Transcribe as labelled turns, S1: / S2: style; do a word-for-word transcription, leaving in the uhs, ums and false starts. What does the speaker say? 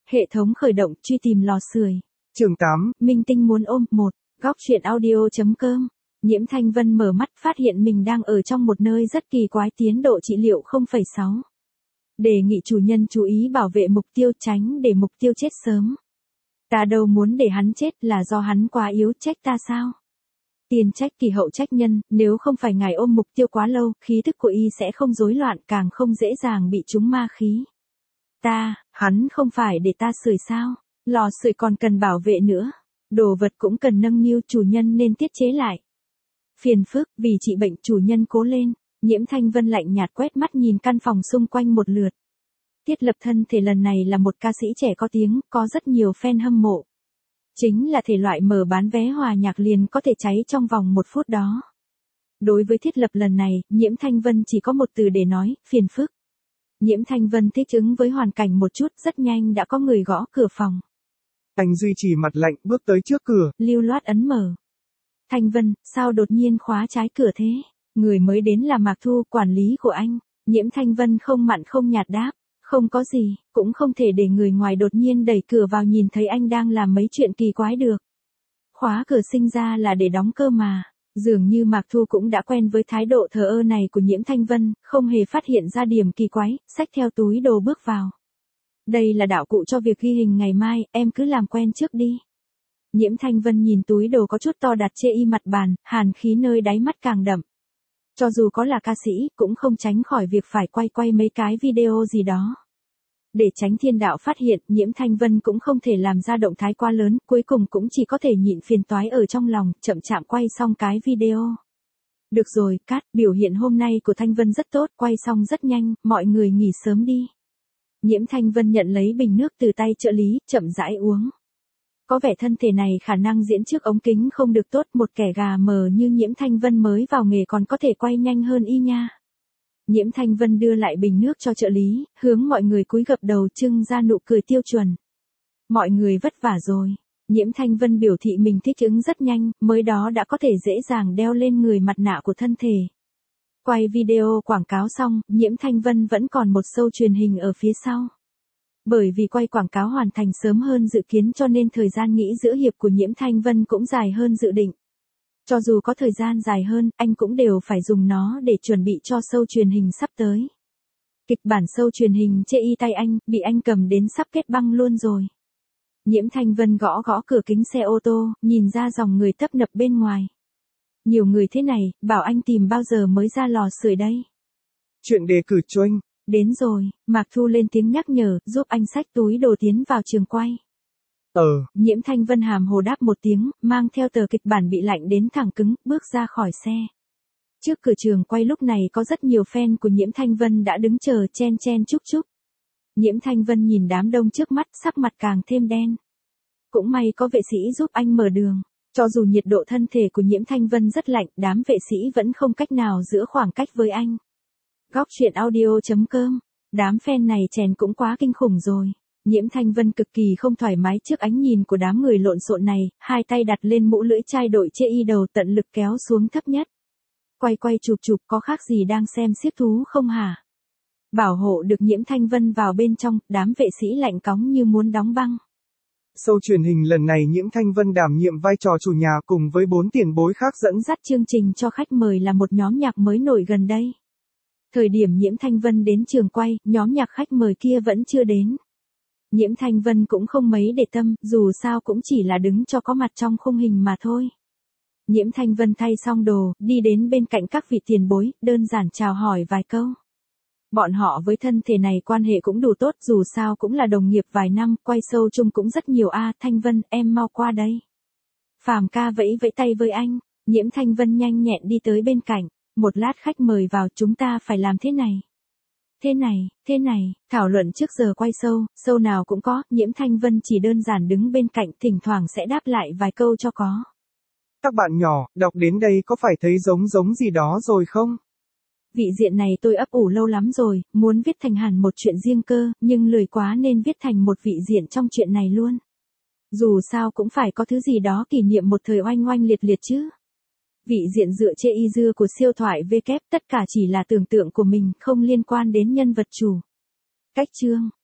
S1: Hệ thống khởi động, truy tìm lò sưởi.
S2: Chương tám.
S1: Minh tinh muốn ôm. một. Góc truyện audio.com. Nhiễm Thanh Vân mở mắt phát hiện mình đang ở trong một nơi rất kỳ quái, tiến độ trị liệu không phẩy sáu. Đề nghị chủ nhân chú ý bảo vệ mục tiêu, tránh để mục tiêu chết sớm. Ta đâu muốn để hắn chết, là do hắn quá yếu, trách ta sao? Tiền trách kỳ hậu trách nhân, nếu không phải ngài ôm mục tiêu quá lâu, khí thức của y sẽ không rối loạn, càng không dễ dàng bị trúng ma khí. Ta, hắn không phải để ta sưởi sao? Lò sưởi còn cần bảo vệ nữa. Đồ vật cũng cần nâng niu, chủ nhân nên tiết chế lại. Phiền phức, vì trị bệnh chủ nhân cố lên. Nhiễm Thanh Vân lạnh nhạt quét mắt nhìn căn phòng xung quanh một lượt. Thiết lập thân thể lần này là một ca sĩ trẻ có tiếng, có rất nhiều fan hâm mộ. Chính là thể loại mở bán vé hòa nhạc liền có thể cháy trong vòng một phút đó. Đối với thiết lập lần này, Nhiễm Thanh Vân chỉ có một từ để nói, phiền phức. Nhiễm Thanh Vân thích ứng với hoàn cảnh một chút, rất nhanh đã có người gõ cửa phòng.
S2: Anh duy trì mặt lạnh bước tới trước cửa.
S1: Lưu loát ấn mở. Thanh Vân, sao đột nhiên khóa trái cửa thế? Người mới đến là Mạc Thu, quản lý của anh. Nhiễm Thanh Vân không mặn không nhạt đáp. Không có gì, cũng không thể để người ngoài đột nhiên đẩy cửa vào nhìn thấy anh đang làm mấy chuyện kỳ quái được. Khóa cửa sinh ra là để đóng cơ mà. Dường như Mạc Thu cũng đã quen với thái độ thờ ơ này của Nhiễm Thanh Vân, không hề phát hiện ra điểm kỳ quái, xách theo túi đồ bước vào. Đây là đạo cụ cho việc ghi hình ngày mai, em cứ làm quen trước đi. Nhiễm Thanh Vân nhìn túi đồ có chút to đặt chê y mặt bàn, hàn khí nơi đáy mắt càng đậm. Cho dù có là ca sĩ, cũng không tránh khỏi việc phải quay quay mấy cái video gì đó. Để tránh thiên đạo phát hiện, Nhiễm Thanh Vân cũng không thể làm ra động thái quá lớn, cuối cùng cũng chỉ có thể nhịn phiền toái ở trong lòng, chậm chạm quay xong cái video. Được rồi, cắt, biểu hiện hôm nay của Thanh Vân rất tốt, quay xong rất nhanh, mọi người nghỉ sớm đi. Nhiễm Thanh Vân nhận lấy bình nước từ tay trợ lý, chậm rãi uống. Có vẻ thân thể này khả năng diễn trước ống kính không được tốt, một kẻ gà mờ như Nhiễm Thanh Vân mới vào nghề còn có thể quay nhanh hơn y nha. Nhiễm Thanh Vân đưa lại bình nước cho trợ lý, hướng mọi người cúi gập đầu trưng ra nụ cười tiêu chuẩn. Mọi người vất vả rồi. Nhiễm Thanh Vân biểu thị mình thích ứng rất nhanh, mới đó đã có thể dễ dàng đeo lên người mặt nạ của thân thể. Quay video quảng cáo xong, Nhiễm Thanh Vân vẫn còn một show truyền hình ở phía sau. Bởi vì quay quảng cáo hoàn thành sớm hơn dự kiến cho nên thời gian nghỉ giữa hiệp của Nhiễm Thanh Vân cũng dài hơn dự định. Cho dù có thời gian dài hơn, anh cũng đều phải dùng nó để chuẩn bị cho show truyền hình sắp tới. Kịch bản show truyền hình chê y tay anh, bị anh cầm đến sắp kết băng luôn rồi. Nhiễm Thanh Vân gõ gõ cửa kính xe ô tô, nhìn ra dòng người tấp nập bên ngoài. Nhiều người thế này, bảo anh tìm bao giờ mới ra lò sưởi đây.
S2: Chuyện đề cử cho anh.
S1: Đến rồi, Mạc Thu lên tiếng nhắc nhở, giúp anh xách túi đồ tiến vào trường quay.
S2: Ờ.
S1: Nhiễm Thanh Vân hàm hồ đáp một tiếng, mang theo tờ kịch bản bị lạnh đến thẳng cứng, bước ra khỏi xe. Trước cửa trường quay lúc này có rất nhiều fan của Nhiễm Thanh Vân đã đứng chờ chen chen chúc chúc. Nhiễm Thanh Vân nhìn đám đông trước mắt, sắc mặt càng thêm đen. Cũng may có vệ sĩ giúp anh mở đường. Cho dù nhiệt độ thân thể của Nhiễm Thanh Vân rất lạnh, đám vệ sĩ vẫn không cách nào giữ khoảng cách với anh. Góc truyện audio.com. Đám fan này chèn cũng quá kinh khủng rồi. Nhiễm Thanh Vân cực kỳ không thoải mái trước ánh nhìn của đám người lộn xộn này, hai tay đặt lên mũ lưỡi chai đội chê y đầu tận lực kéo xuống thấp nhất. Quay quay chụp chụp có khác gì đang xem xiếc thú không hả? Bảo hộ được Nhiễm Thanh Vân vào bên trong, đám vệ sĩ lạnh cóng như muốn đóng băng.
S2: Show truyền hình lần này Nhiễm Thanh Vân đảm nhiệm vai trò chủ nhà cùng với bốn tiền bối khác dẫn
S1: dắt chương trình cho khách mời là một nhóm nhạc mới nổi gần đây. Thời điểm Nhiễm Thanh Vân đến trường quay, nhóm nhạc khách mời kia vẫn chưa đến. Nhiễm Thanh Vân cũng không mấy để tâm, dù sao cũng chỉ là đứng cho có mặt trong khung hình mà thôi. Nhiễm Thanh Vân thay xong đồ, đi đến bên cạnh các vị tiền bối, đơn giản chào hỏi vài câu. Bọn họ với thân thể này quan hệ cũng đủ tốt, dù sao cũng là đồng nghiệp vài năm, quay show chung cũng rất nhiều a. Thanh Vân, em mau qua đây. Phàm ca vẫy vẫy tay với anh, Nhiễm Thanh Vân nhanh nhẹn đi tới bên cạnh. Một lát khách mời vào, chúng ta phải làm thế này. Thế này, thế này, thảo luận trước giờ quay show, show nào cũng có, Nhiễm Thanh Vân chỉ đơn giản đứng bên cạnh, thỉnh thoảng sẽ đáp lại vài câu cho có.
S2: Các bạn nhỏ, đọc đến đây có phải thấy giống giống gì đó rồi không?
S1: Vị diện này tôi ấp ủ lâu lắm rồi, muốn viết thành hẳn một chuyện riêng cơ, nhưng lười quá nên viết thành một vị diện trong chuyện này luôn. Dù sao cũng phải có thứ gì đó kỷ niệm một thời oanh oanh liệt liệt chứ. Vị diện dựa chê y dưa của siêu thoại V kép, tất cả chỉ là tưởng tượng của mình, không liên quan đến nhân vật chủ. Cách chương